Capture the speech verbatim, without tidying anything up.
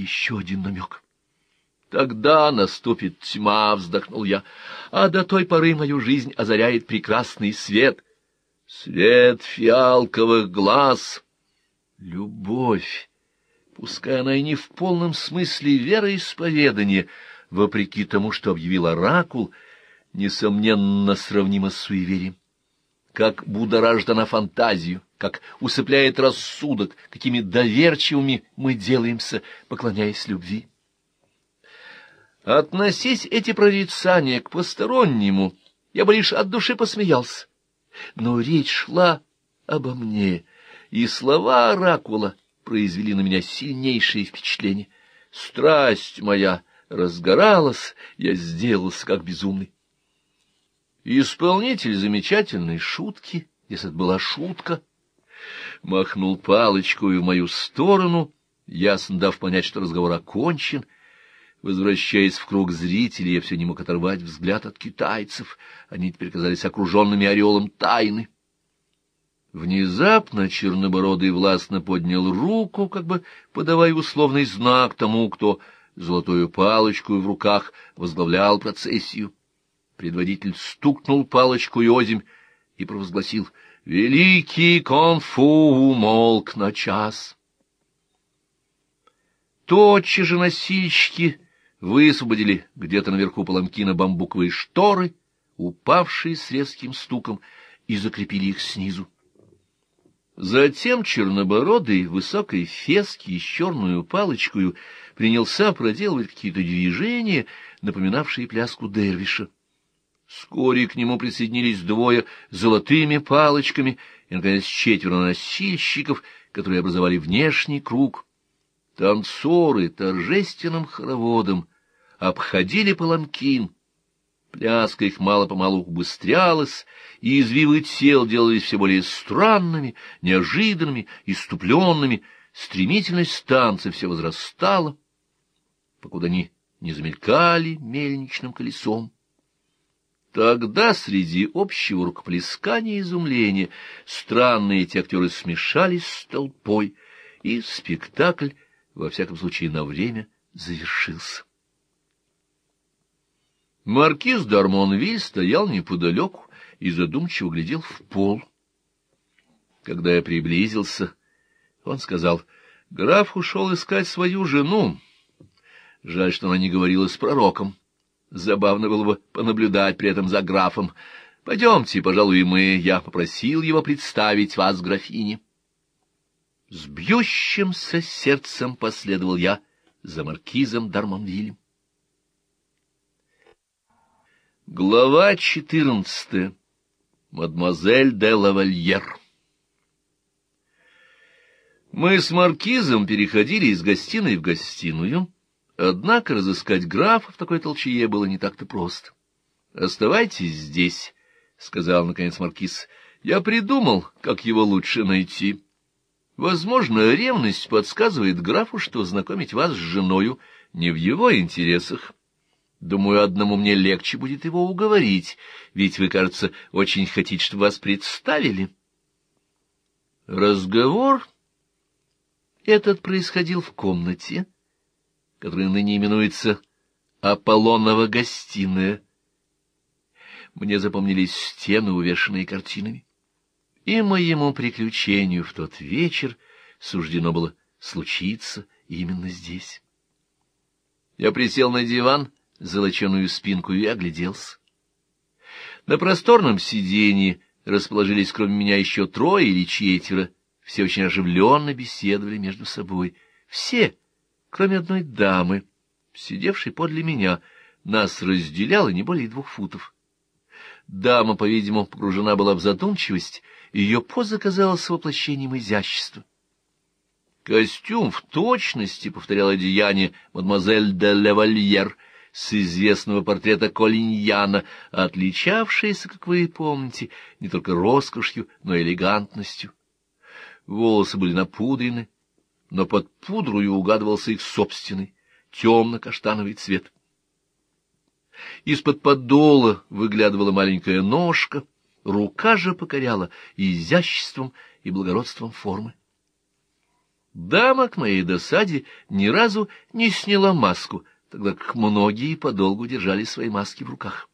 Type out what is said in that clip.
еще один намек. Тогда наступит тьма, вздохнул я, а до той поры мою жизнь озаряет прекрасный свет. Свет фиалковых глаз. Любовь, пускай она и не в полном смысле вероисповедания, вопреки тому, что объявил оракул, несомненно сравнима с суеверием. Как будоражит она фантазию, как усыпляет рассудок, какими доверчивыми мы делаемся, поклоняясь любви. Относись эти прорицания к постороннему, я бы лишь от души посмеялся. Но речь шла обо мне, и слова оракула произвели на меня сильнейшее впечатление. Страсть моя разгоралась, я сделался как безумный. Исполнитель замечательной шутки, если это была шутка, махнул палочкой в мою сторону, ясно дав понять, что разговор окончен. Возвращаясь в круг зрителей, я все не мог оторвать взгляд от китайцев. Они теперь казались окруженными ореолом тайны. Внезапно чернобородый властно поднял руку, как бы подавая условный знак тому, кто золотую палочку в руках возглавлял процессию. Предводитель стукнул палочкой озимь и провозгласил: «Великий Конфу умолк на час». Тотчас же носильщики высвободили где-то наверху паланкина бамбуковые шторы, упавшие с резким стуком, и закрепили их снизу. Затем чернобородый, высокой фески с черную палочкою принялся проделывать какие-то движения, напоминавшие пляску дервиша. Вскоре к нему присоединились двое с золотыми палочками и, наконец, четверо носильщиков, которые образовали внешний круг. Танцоры торжественным хороводом обходили паланкин. Пляска их мало-помалу убыстрялась, и извивы тел делались все более странными, неожиданными, исступленными. Стремительность танца все возрастала, покуда они не замелькали мельничным колесом. Тогда среди общего рукоплескания и изумления странные эти актеры смешались с толпой, и спектакль, во всяком случае на время, завершился. Маркиз д'Армонвиль стоял неподалеку и задумчиво глядел в пол. Когда я приблизился, он сказал: «Граф ушел искать свою жену. Жаль, что она не говорила с пророком. Забавно было бы понаблюдать при этом за графом. Пойдемте, пожалуй, и мы. Я попросил его представить вас графине». С бьющимся сердцем последовал я за маркизом д'Армонвилем. Глава четырнадцатая. Мадемуазель де лавальер. Мы с маркизом переходили из гостиной в гостиную, однако разыскать графа в такой толчее было не так-то просто. — Оставайтесь здесь, — сказал наконец маркиз. — Я придумал, как его лучше найти. Возможно, ревность подсказывает графу, что знакомить вас с женою не в его интересах. Думаю, одному мне легче будет его уговорить, ведь вы, кажется, очень хотите, чтобы вас представили. Разговор этот происходил в комнате, которая ныне именуется Аполлонова гостиная. Мне запомнились стены, увешанные картинами. И моему приключению в тот вечер суждено было случиться именно здесь. Я присел на диван, золоченую спинку, и огляделся. На просторном сиденье расположились кроме меня еще трое или четверо, все очень оживленно беседовали между собой. Все, кроме одной дамы, сидевшей подле меня, нас разделяло не более двух футов. Дама, по-видимому, погружена была в задумчивость, и ее поза казалась воплощением изящества. Костюм в точности повторял одеяние мадемуазель де лавальер с известного портрета Колиньяна, отличавшееся, как вы помните, не только роскошью, но и элегантностью. Волосы были напудрены, но под пудрою угадывался их собственный темно-каштановый цвет. Из-под подола выглядывала маленькая ножка, рука же покоряла и изяществом, и благородством формы. Дама, к моей досаде, ни разу не сняла маску, тогда как многие подолгу держали свои маски в руках.